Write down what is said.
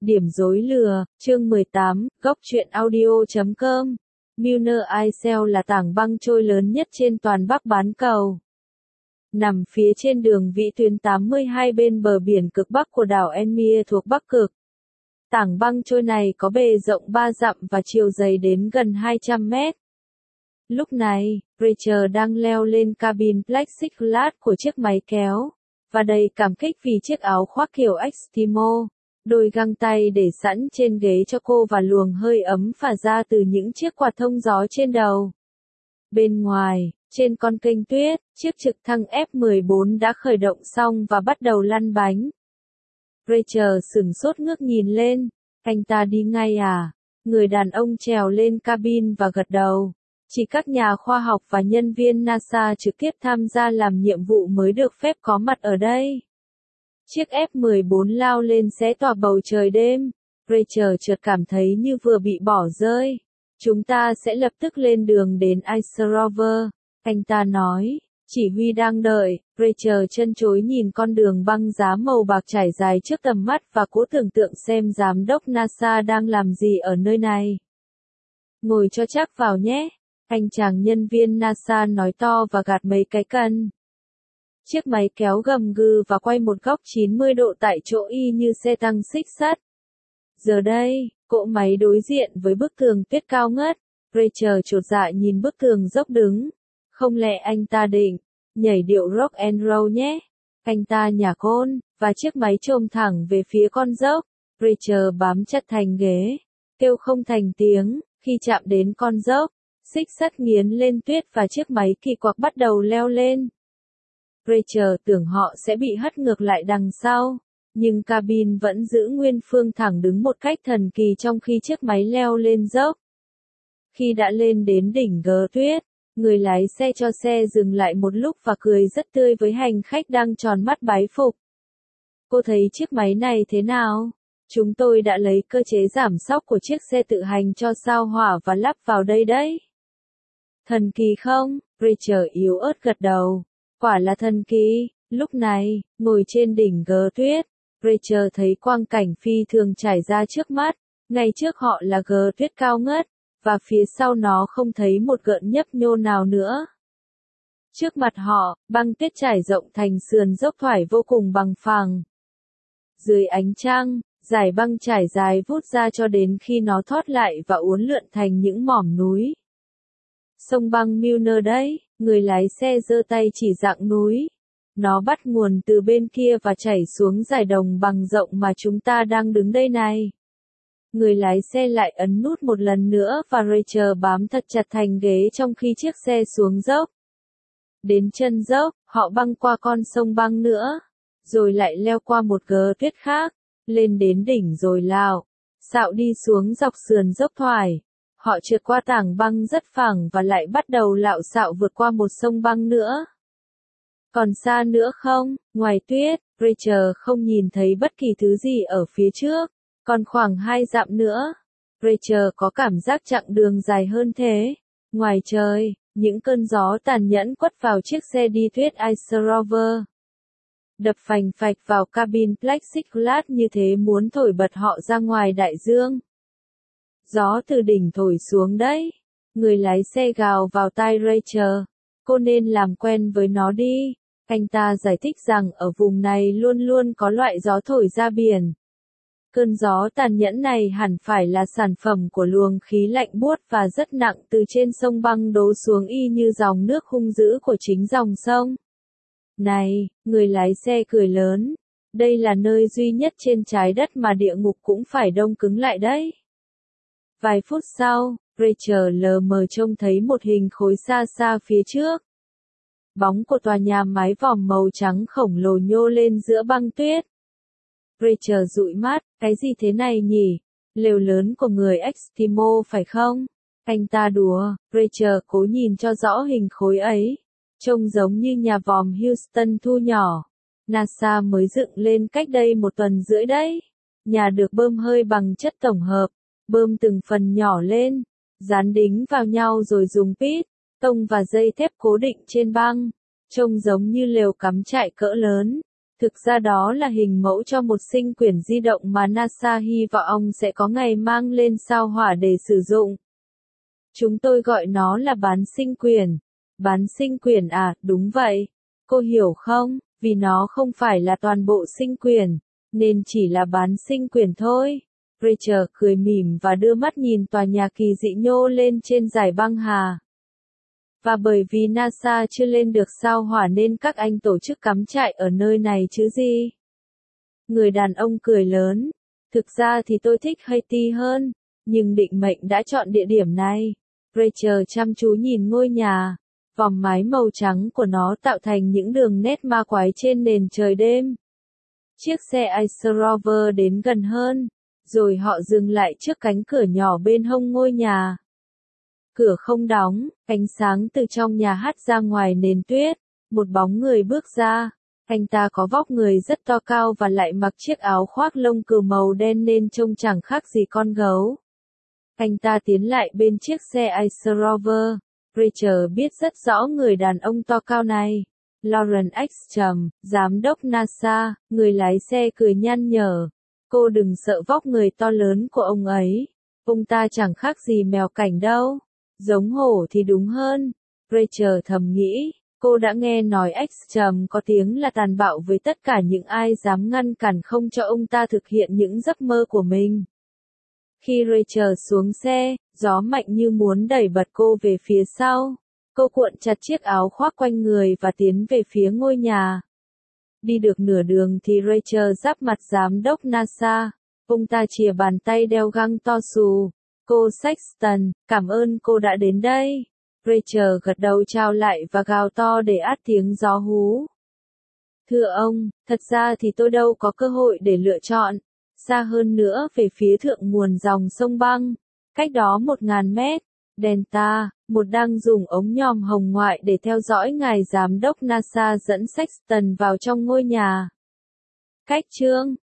Điểm rối lừa, chương 18, góc truyện audio.com. Milner Isle là tảng băng trôi lớn nhất trên toàn Bắc bán cầu. Nằm phía trên đường vĩ tuyến 82 bên bờ biển cực Bắc của đảo Ellesmere thuộc Bắc Cực. Tảng băng trôi này có bề rộng 3 dặm và chiều dày đến gần 200 mét. Lúc này, Rachel đang leo lên cabin plexiglass của chiếc máy kéo, và đầy cảm kích vì chiếc áo khoác kiểu Eskimo, đôi găng tay để sẵn trên ghế cho cô và luồng hơi ấm phả ra từ những chiếc quạt thông gió trên đầu. Bên ngoài, trên con kênh tuyết, chiếc trực thăng F-14 đã khởi động xong và bắt đầu lăn bánh. Rachel sửng sốt ngước nhìn lên, anh ta đi ngay à? Người đàn ông trèo lên cabin và gật đầu. Chỉ các nhà khoa học và nhân viên NASA trực tiếp tham gia làm nhiệm vụ mới được phép có mặt ở đây. Chiếc F-14 lao lên xé toạc bầu trời đêm. Rachel chợt cảm thấy như vừa bị bỏ rơi. Chúng ta sẽ lập tức lên đường đến Ice Rover, anh ta nói. Chỉ huy đang đợi. Rachel chân chối nhìn con đường băng giá màu bạc trải dài trước tầm mắt và cố tưởng tượng xem giám đốc NASA đang làm gì ở nơi này. Ngồi cho chắc vào nhé. Anh chàng nhân viên NASA nói to và gạt mấy cái cần. Chiếc máy kéo gầm gừ và quay một góc 90 độ tại chỗ y như xe tăng xích sắt. Giờ đây, cỗ máy đối diện với bức tường tuyết cao ngất. Rachel chột dạ nhìn bức tường dốc đứng. Không lẽ anh ta định nhảy điệu rock and roll nhé? Anh ta nhả côn, và chiếc máy chồm thẳng về phía con dốc. Rachel bám chặt thành ghế, kêu không thành tiếng. Khi chạm đến con dốc, xích sắt nghiến lên tuyết và chiếc máy kỳ quặc bắt đầu leo lên. Rachel tưởng họ sẽ bị hất ngược lại đằng sau, nhưng cabin vẫn giữ nguyên phương thẳng đứng một cách thần kỳ trong khi chiếc máy leo lên dốc. Khi đã lên đến đỉnh gờ tuyết, người lái xe cho xe dừng lại một lúc và cười rất tươi với hành khách đang tròn mắt bái phục. Cô thấy chiếc máy này thế nào? Chúng tôi đã lấy cơ chế giảm xóc của chiếc xe tự hành cho sao hỏa và lắp vào đây đấy. Thần kỳ không? Rachel yếu ớt gật đầu. Quả là thần kỳ. Lúc này, ngồi trên đỉnh gờ tuyết, Rachel thấy quang cảnh phi thường trải ra trước mắt. Ngay trước họ là gờ tuyết cao ngất, và phía sau nó không thấy một gợn nhấp nhô nào nữa. Trước mặt họ, băng tuyết trải rộng thành sườn dốc thoải vô cùng bằng phẳng. Dưới ánh trăng, dải băng trải dài vút ra cho đến khi nó thoát lại và uốn lượn thành những mỏm núi. Sông băng Milner đấy, người lái xe giơ tay chỉ dạng núi. Nó bắt nguồn từ bên kia và chảy xuống dải đồng bằng rộng mà chúng ta đang đứng đây này. Người lái xe lại ấn nút một lần nữa và Rachel bám thật chặt thành ghế trong khi chiếc xe xuống dốc. Đến chân dốc, họ băng qua con sông băng nữa, rồi lại leo qua một gờ tuyết khác, lên đến đỉnh rồi xạo đi xuống dọc sườn dốc thoải. Họ trượt qua tảng băng rất phẳng và lại bắt đầu lạo xạo vượt qua một sông băng nữa. Còn xa nữa không? Ngoài tuyết, Rachel không nhìn thấy bất kỳ thứ gì ở phía trước. Còn khoảng 2 dặm nữa, Rachel có cảm giác chặng đường dài hơn thế. Ngoài trời, những cơn gió tàn nhẫn quất vào chiếc xe đi tuyết Ice Rover. Đập phành phạch vào cabin plexiglass như thế muốn thổi bật họ ra ngoài đại dương. Gió từ đỉnh thổi xuống đấy. Người lái xe gào vào tai Rachel. Cô nên làm quen với nó đi. Anh ta giải thích rằng ở vùng này luôn luôn có loại gió thổi ra biển. Cơn gió tàn nhẫn này hẳn phải là sản phẩm của luồng khí lạnh buốt và rất nặng từ trên sông băng đổ xuống y như dòng nước hung dữ của chính dòng sông. Này, người lái xe cười lớn. Đây là nơi duy nhất trên trái đất mà địa ngục cũng phải đông cứng lại đấy. Vài phút sau, Rachel lờ mờ trông thấy một hình khối xa xa phía trước. Bóng của tòa nhà mái vòm màu trắng khổng lồ nhô lên giữa băng tuyết. Rachel dụi mắt, cái gì thế này nhỉ? Lều lớn của người Eskimo phải không? Anh ta đùa. Rachel cố nhìn cho rõ hình khối ấy. Trông giống như nhà vòm Houston thu nhỏ. NASA mới dựng lên cách đây 1 tuần rưỡi đấy. Nhà được bơm hơi bằng chất tổng hợp. Bơm từng phần nhỏ lên, dán đính vào nhau rồi dùng pít, tông và dây thép cố định trên băng. Trông giống như lều cắm trại cỡ lớn. Thực ra đó là hình mẫu cho một sinh quyển di động mà NASA hy vọng sẽ có ngày mang lên sao Hỏa để sử dụng. Chúng tôi gọi nó là bán sinh quyển. Bán sinh quyển à, đúng vậy. Cô hiểu không, vì nó không phải là toàn bộ sinh quyển, nên chỉ là bán sinh quyển thôi. Rachel cười mỉm và đưa mắt nhìn tòa nhà kỳ dị nhô lên trên dải băng hà. Và bởi vì NASA chưa lên được sao Hỏa nên các anh tổ chức cắm trại ở nơi này chứ gì. Người đàn ông cười lớn. Thực ra thì tôi thích Haiti hơn, nhưng định mệnh đã chọn địa điểm này. Rachel chăm chú nhìn ngôi nhà. Vòng mái màu trắng của nó tạo thành những đường nét ma quái trên nền trời đêm. Chiếc xe Ice Rover đến gần hơn, rồi họ dừng lại trước cánh cửa nhỏ bên hông ngôi nhà. Cửa không đóng, ánh sáng từ trong nhà hắt ra ngoài nền tuyết, một bóng người bước ra. Anh ta có vóc người rất to cao và lại mặc chiếc áo khoác lông cừu màu đen nên trông chẳng khác gì con gấu. Anh ta tiến lại bên chiếc xe Ice Rover. Rachel biết rất rõ người đàn ông to cao này. Lawrence Exum, giám đốc NASA, người lái xe cười nhăn nhở. Cô đừng sợ vóc người to lớn của ông ấy. Ông ta chẳng khác gì mèo cảnh đâu. Giống hổ thì đúng hơn. Rachel thầm nghĩ, cô đã nghe nói Exum có tiếng là tàn bạo với tất cả những ai dám ngăn cản không cho ông ta thực hiện những giấc mơ của mình. Khi Rachel xuống xe, gió mạnh như muốn đẩy bật cô về phía sau. Cô cuộn chặt chiếc áo khoác quanh người và tiến về phía ngôi nhà. Đi được nửa đường thì Rachel giáp mặt giám đốc NASA. Ông ta chìa bàn tay đeo găng to xù. Cô Sexton, cảm ơn cô đã đến đây. Rachel gật đầu chào lại và gào to để át tiếng gió hú. Thưa ông, thật ra thì tôi đâu có cơ hội để lựa chọn. Xa hơn nữa về phía thượng nguồn dòng sông băng, cách đó 1.000 mét, Delta, một đang dùng ống nhòm hồng ngoại để theo dõi ngài giám đốc NASA dẫn Sexton vào trong ngôi nhà. Cách chương